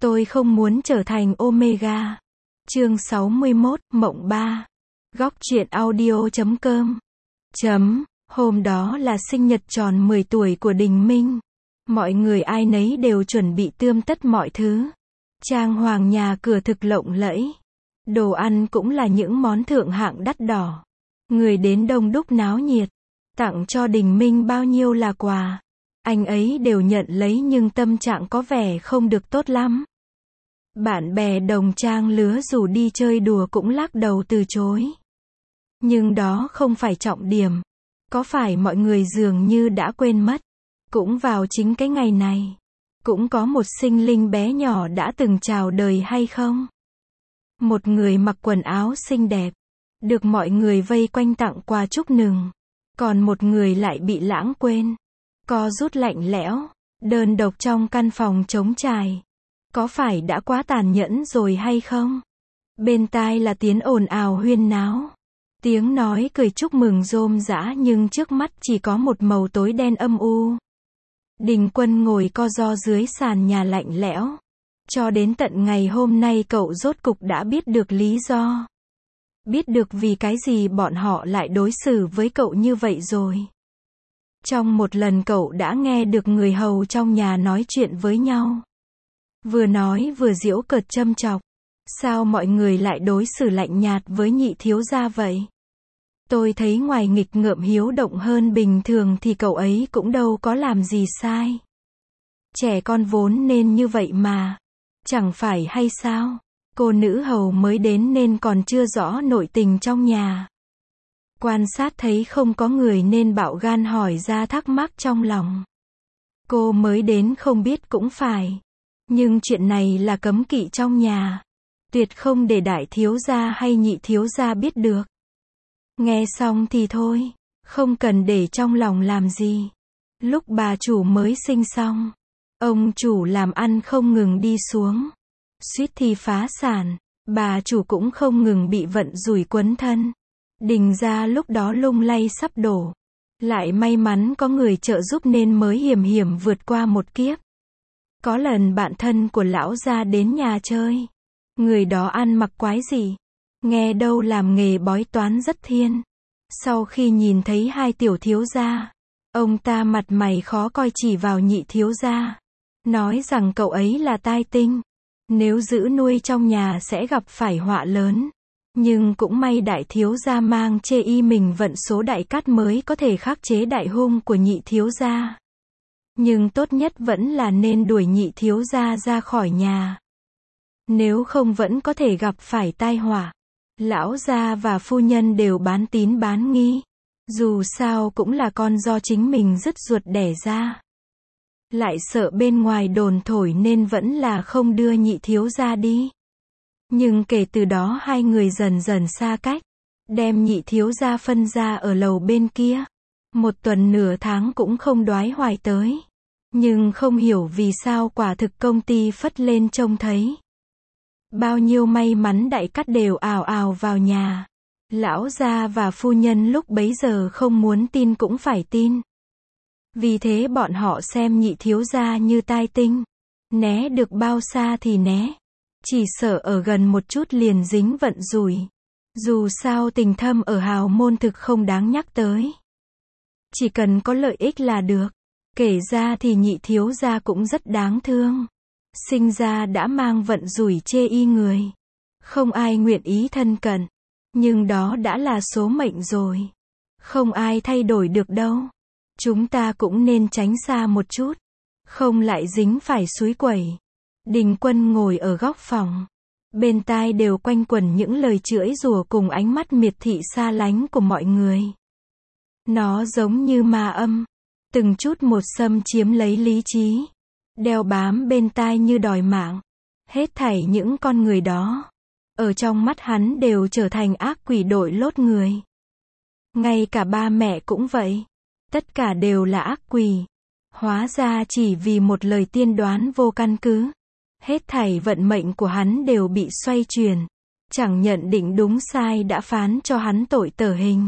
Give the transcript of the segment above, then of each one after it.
Tôi không muốn trở thành Omega. Chương 61, Mộng 3. Góc truyện audio.com. Hôm đó là sinh nhật tròn 10 tuổi của Đình Minh. Mọi người ai nấy đều chuẩn bị tươm tất mọi thứ. Trang hoàng nhà cửa thực lộng lẫy. Đồ ăn cũng là những món thượng hạng đắt đỏ. Người đến đông đúc náo nhiệt. Tặng cho Đình Minh bao nhiêu là quà. Anh ấy đều nhận lấy nhưng tâm trạng có vẻ không được tốt lắm. Bạn bè đồng trang lứa rủ đi chơi đùa cũng lắc đầu từ chối. Nhưng đó không phải trọng điểm. Có phải mọi người dường như đã quên mất? Cũng vào chính cái ngày này, cũng có một sinh linh bé nhỏ đã từng chào đời hay không? Một người mặc quần áo xinh đẹp, được mọi người vây quanh tặng quà chúc mừng. Còn một người lại bị lãng quên, co rút lạnh lẽo, đơn độc trong căn phòng trống trải. Có phải đã quá tàn nhẫn rồi hay không? Bên tai là tiếng ồn ào huyên náo. Tiếng nói cười chúc mừng rôm rã nhưng trước mắt chỉ có một màu tối đen âm u. Đình Quân ngồi co ro dưới sàn nhà lạnh lẽo. Cho đến tận ngày hôm nay cậu rốt cục đã biết được lý do. Biết được vì cái gì bọn họ lại đối xử với cậu như vậy rồi. Trong một lần cậu đã nghe được người hầu trong nhà nói chuyện với nhau. Vừa nói vừa giễu cợt châm chọc. Sao mọi người lại đối xử lạnh nhạt với nhị thiếu gia vậy? Tôi thấy ngoài nghịch ngợm hiếu động hơn bình thường thì cậu ấy cũng đâu có làm gì sai. Trẻ con vốn nên như vậy mà. Chẳng phải hay sao? Cô nữ hầu mới đến nên còn chưa rõ nội tình trong nhà. Quan sát thấy không có người nên bạo gan hỏi ra thắc mắc trong lòng. Cô mới đến không biết cũng phải. Nhưng chuyện này là cấm kỵ trong nhà. Tuyệt không để đại thiếu gia hay nhị thiếu gia biết được. Nghe xong thì thôi, không cần để trong lòng làm gì. Lúc bà chủ mới sinh xong, ông chủ làm ăn không ngừng đi xuống. Suýt thì phá sản, bà chủ cũng không ngừng bị vận rủi quấn thân. Đình gia lúc đó lung lay sắp đổ. Lại may mắn có người trợ giúp nên mới hiểm hiểm vượt qua một kiếp. Có lần bạn thân của lão gia đến nhà chơi. Người đó ăn mặc quái gì? Nghe đâu làm nghề bói toán rất thiên. Sau khi nhìn thấy hai tiểu thiếu gia, ông ta mặt mày khó coi chỉ vào nhị thiếu gia. Nói rằng cậu ấy là tai tinh. Nếu giữ nuôi trong nhà sẽ gặp phải họa lớn. Nhưng cũng may đại thiếu gia mang chê y mình vận số đại cát mới có thể khắc chế đại hung của nhị thiếu gia. Nhưng tốt nhất vẫn là nên đuổi nhị thiếu gia ra khỏi nhà. Nếu không vẫn có thể gặp phải tai họa. Lão gia và phu nhân đều bán tín bán nghi. Dù sao cũng là con do chính mình dứt ruột đẻ ra. Lại sợ bên ngoài đồn thổi nên vẫn là không đưa nhị thiếu gia đi. Nhưng kể từ đó hai người dần dần xa cách. Đem nhị thiếu gia phân ra ở lầu bên kia. Một tuần nửa tháng cũng không đoái hoài tới. Nhưng không hiểu vì sao quả thực công ty phất lên trông thấy. Bao nhiêu may mắn đại cát đều ào ào vào nhà. Lão gia và phu nhân lúc bấy giờ không muốn tin cũng phải tin. Vì thế bọn họ xem nhị thiếu gia như tai tinh. Né được bao xa thì né. Chỉ sợ ở gần một chút liền dính vận rủi. Dù sao tình thâm ở hào môn thực không đáng nhắc tới. Chỉ cần có lợi ích là được. Kể ra thì nhị thiếu gia cũng rất đáng thương. Sinh ra đã mang vận rủi chê y người. Không ai nguyện ý thân cận. Nhưng đó đã là số mệnh rồi. Không ai thay đổi được đâu. Chúng ta cũng nên tránh xa một chút. Không lại dính phải suối quẩy. Đình Quân ngồi ở góc phòng. Bên tai đều quanh quẩn những lời chửi rủa cùng ánh mắt miệt thị xa lánh của mọi người. Nó giống như ma âm. Từng chút một xâm chiếm lấy lý trí. Đeo bám bên tai như đòi mạng. Hết thảy những con người đó. Ở trong mắt hắn đều trở thành ác quỷ đội lốt người. Ngay cả ba mẹ cũng vậy. Tất cả đều là ác quỷ. Hóa ra chỉ vì một lời tiên đoán vô căn cứ. Hết thảy vận mệnh của hắn đều bị xoay chuyển. Chẳng nhận định đúng sai đã phán cho hắn tội tử hình.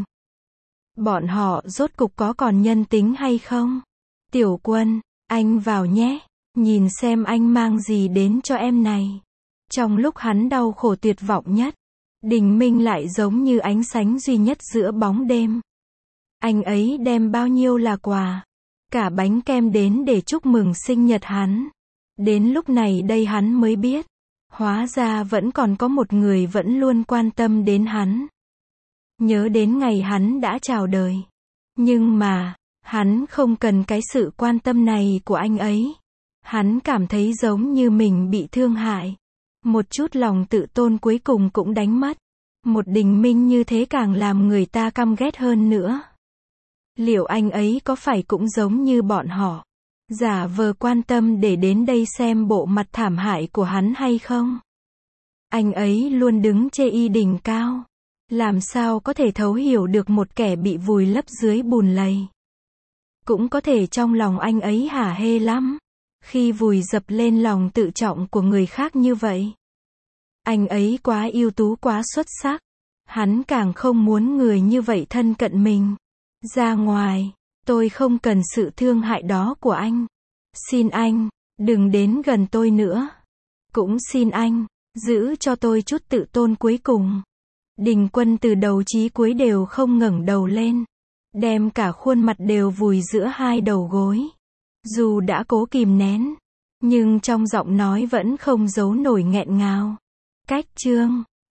Bọn họ rốt cục có còn nhân tính hay không? Tiểu Quân, anh vào nhé. Nhìn xem anh mang gì đến cho em này. Trong lúc hắn đau khổ tuyệt vọng nhất, Đình Minh lại giống như ánh sáng duy nhất giữa bóng đêm. Anh ấy đem bao nhiêu là quà, cả bánh kem đến để chúc mừng sinh nhật hắn. Đến lúc này đây hắn mới biết, hóa ra vẫn còn có một người vẫn luôn quan tâm đến hắn. Nhớ đến ngày hắn đã chào đời. Nhưng mà, hắn không cần cái sự quan tâm này của anh ấy. Hắn cảm thấy giống như mình bị thương hại. Một chút lòng tự tôn cuối cùng cũng đánh mất. Một Đình Minh như thế càng làm người ta căm ghét hơn nữa. Liệu anh ấy có phải cũng giống như bọn họ, giả vờ quan tâm để đến đây xem bộ mặt thảm hại của hắn hay không? Anh ấy luôn đứng chê y đỉnh cao. Làm sao có thể thấu hiểu được một kẻ bị vùi lấp dưới bùn lầy? Cũng có thể trong lòng anh ấy hả hê lắm, khi vùi dập lên lòng tự trọng của người khác như vậy. Anh ấy quá ưu tú quá xuất sắc. Hắn càng không muốn người như vậy thân cận mình. Ra ngoài, tôi không cần sự thương hại đó của anh. Xin anh, đừng đến gần tôi nữa. Cũng xin anh, giữ cho tôi chút tự tôn cuối cùng. Đình Quân từ đầu chí cuối đều không ngẩng đầu lên, đem cả khuôn mặt đều vùi giữa hai đầu gối. Dù đã cố kìm nén, nhưng trong giọng nói vẫn không giấu nổi nghẹn ngào. Cách chương